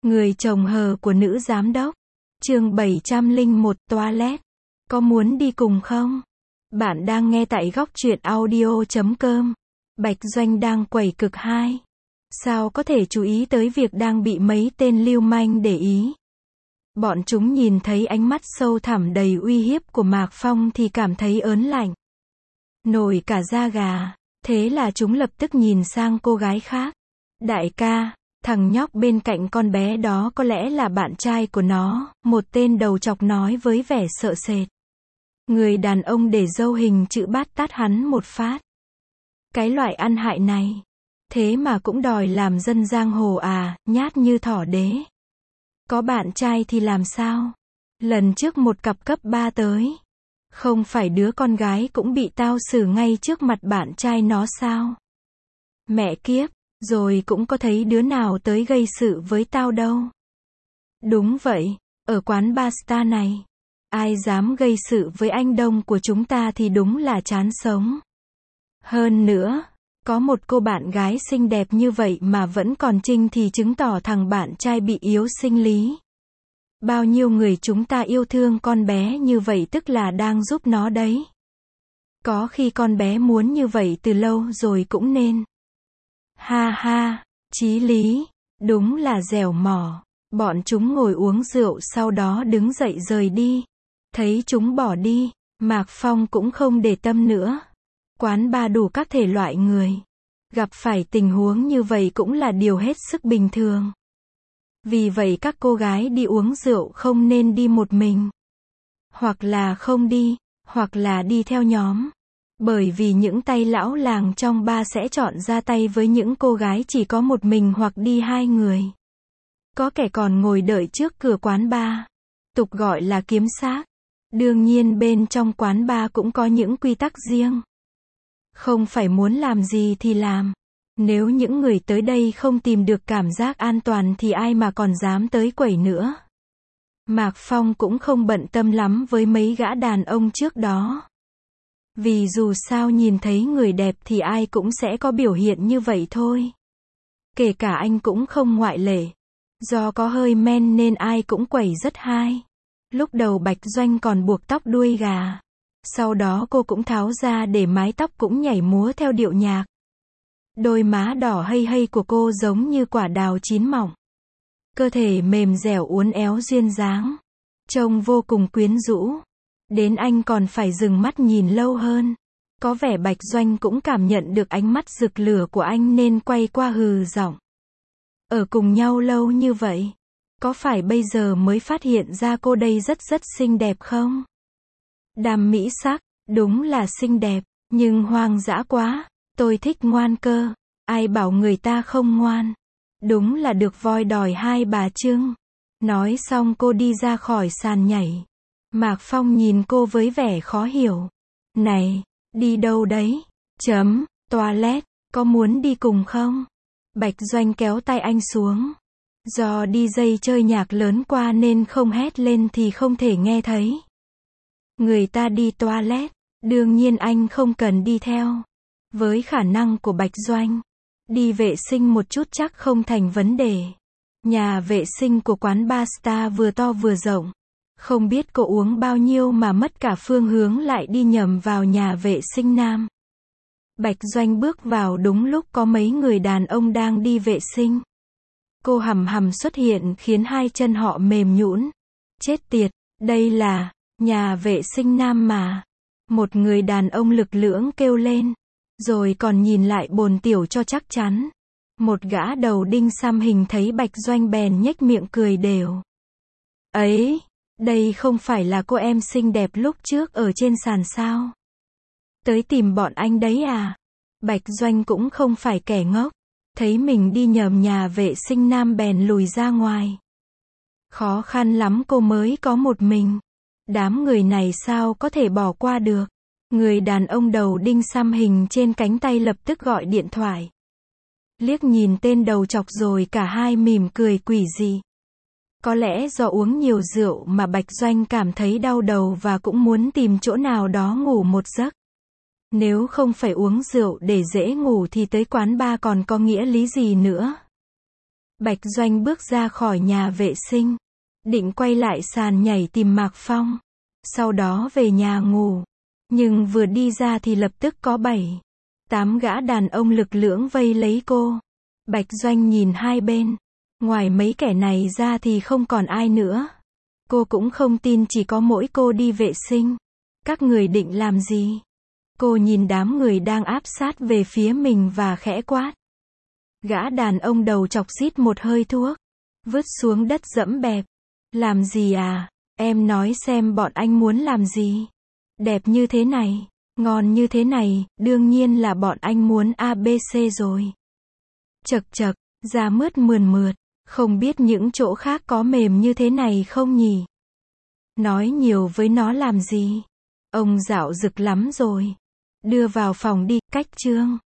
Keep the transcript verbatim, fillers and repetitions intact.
Người chồng hờ của nữ giám đốc. Chương bảy trăm lẻ một Toilet. Có muốn đi cùng không? Bạn đang nghe tại góc truyện audio chấm com. Bạch Doanh đang quẩy cực hai. Sao có thể chú ý tới việc đang bị mấy tên lưu manh để ý? Bọn chúng nhìn thấy ánh mắt sâu thẳm đầy uy hiếp của Mạc Phong thì cảm thấy ớn lạnh. Nổi cả da gà. Thế là chúng lập tức nhìn sang cô gái khác. Đại ca, thằng nhóc bên cạnh con bé đó có lẽ là bạn trai của nó, một tên đầu chọc nói với vẻ sợ sệt. Người đàn ông để râu hình chữ bát tát hắn một phát. Cái loại ăn hại này. Thế mà cũng đòi làm dân giang hồ à, nhát như thỏ đế. Có bạn trai thì làm sao? Lần trước một cặp cấp ba tới. Không phải đứa con gái cũng bị tao xử ngay trước mặt bạn trai nó sao? Mẹ kiếp, rồi cũng có thấy đứa nào tới gây sự với tao đâu. Đúng vậy, ở quán bar Star này. Ai dám gây sự với anh Đông của chúng ta thì đúng là chán sống. Hơn nữa, có một cô bạn gái xinh đẹp như vậy mà vẫn còn trinh thì chứng tỏ thằng bạn trai bị yếu sinh lý. Bao nhiêu người chúng ta yêu thương con bé như vậy tức là đang giúp nó đấy. Có khi con bé muốn như vậy từ lâu rồi cũng nên. Ha ha, chí lý, đúng là dẻo mỏ. Bọn chúng ngồi uống rượu sau đó đứng dậy rời đi. Thấy chúng bỏ đi, Mạc Phong cũng không để tâm nữa. Quán bar đủ các thể loại người. Gặp phải tình huống như vậy cũng là điều hết sức bình thường. Vì vậy các cô gái đi uống rượu không nên đi một mình. Hoặc là không đi, hoặc là đi theo nhóm. Bởi vì những tay lão làng trong bar sẽ chọn ra tay với những cô gái chỉ có một mình hoặc đi hai người. Có kẻ còn ngồi đợi trước cửa quán bar. Tục gọi là kiếm xác. Đương nhiên bên trong quán bar cũng có những quy tắc riêng. Không phải muốn làm gì thì làm. Nếu những người tới đây không tìm được cảm giác an toàn thì ai mà còn dám tới quẩy nữa. Mạc Phong cũng không bận tâm lắm với mấy gã đàn ông trước đó. Vì dù sao nhìn thấy người đẹp thì ai cũng sẽ có biểu hiện như vậy thôi. Kể cả anh cũng không ngoại lệ. Do có hơi men nên ai cũng quẩy rất hay. Lúc đầu Bạch Doanh còn buộc tóc đuôi gà. Sau đó cô cũng tháo ra để mái tóc cũng nhảy múa theo điệu nhạc. Đôi má đỏ hây hây của cô giống như quả đào chín mọng. Cơ thể mềm dẻo uốn éo duyên dáng. Trông vô cùng quyến rũ. Đến anh còn phải dừng mắt nhìn lâu hơn. Có vẻ Bạch Doanh cũng cảm nhận được ánh mắt rực lửa của anh nên quay qua hừ giọng. Ở cùng nhau lâu như vậy. Có phải bây giờ mới phát hiện ra cô đây rất rất xinh đẹp không? Đam mỹ sắc, đúng là xinh đẹp, nhưng hoang dã quá. Tôi thích ngoan cơ. Ai bảo người ta không ngoan. Đúng là được voi đòi hai bà trưng. Nói xong cô đi ra khỏi sàn nhảy. Mạc Phong nhìn cô với vẻ khó hiểu. Này, đi đâu đấy? Chấm, toilet, có muốn đi cùng không? Bạch Doanh kéo tay anh xuống. Do đi dây chơi nhạc lớn qua nên không hét lên thì không thể nghe thấy. Người ta đi toilet, đương nhiên anh không cần đi theo. Với khả năng của Bạch Doanh, đi vệ sinh một chút chắc không thành vấn đề. Nhà vệ sinh của quán bar Star vừa to vừa rộng. Không biết cô uống bao nhiêu mà mất cả phương hướng lại đi nhầm vào nhà vệ sinh nam. Bạch Doanh bước vào đúng lúc có mấy người đàn ông đang đi vệ sinh. Cô hầm hầm xuất hiện khiến hai chân họ mềm nhũn. Chết tiệt, đây là nhà vệ sinh nam mà. Một người đàn ông lực lưỡng kêu lên. Rồi còn nhìn lại bồn tiểu cho chắc chắn. Một gã đầu đinh xăm hình thấy Bạch Doanh bèn nhếch miệng cười đều. Ấy, đây không phải là cô em xinh đẹp lúc trước ở trên sàn sao? Tới tìm bọn anh đấy à? Bạch Doanh cũng không phải kẻ ngốc. Thấy mình đi nhầm nhà vệ sinh nam bèn lùi ra ngoài. Khó khăn lắm cô mới có một mình. Đám người này sao có thể bỏ qua được? Người đàn ông đầu đinh xăm hình trên cánh tay lập tức gọi điện thoại. Liếc nhìn tên đầu chọc rồi cả hai mỉm cười quỷ dị. Có lẽ do uống nhiều rượu mà Bạch Doanh cảm thấy đau đầu và cũng muốn tìm chỗ nào đó ngủ một giấc. Nếu không phải uống rượu để dễ ngủ thì tới quán bar còn có nghĩa lý gì nữa. Bạch Doanh bước ra khỏi nhà vệ sinh. Định quay lại sàn nhảy tìm Mạc Phong. Sau đó về nhà ngủ. Nhưng vừa đi ra thì lập tức có bảy, tám gã đàn ông lực lưỡng vây lấy cô. Bạch Doanh nhìn hai bên. Ngoài mấy kẻ này ra thì không còn ai nữa. Cô cũng không tin chỉ có mỗi cô đi vệ sinh. Các người định làm gì? Cô nhìn đám người đang áp sát về phía mình và khẽ quát. Gã đàn ông đầu chọc rít một hơi thuốc. Vứt xuống đất dẫm bẹp. Làm gì à? Em nói xem bọn anh muốn làm gì? Đẹp như thế này, ngon như thế này, đương nhiên là bọn anh muốn a bê xê rồi. Chật chật, da mướt mườn mượt, không biết những chỗ khác có mềm như thế này không nhỉ? Nói nhiều với nó làm gì? Ông dạo dực lắm rồi. Đưa vào phòng đi, cách trương.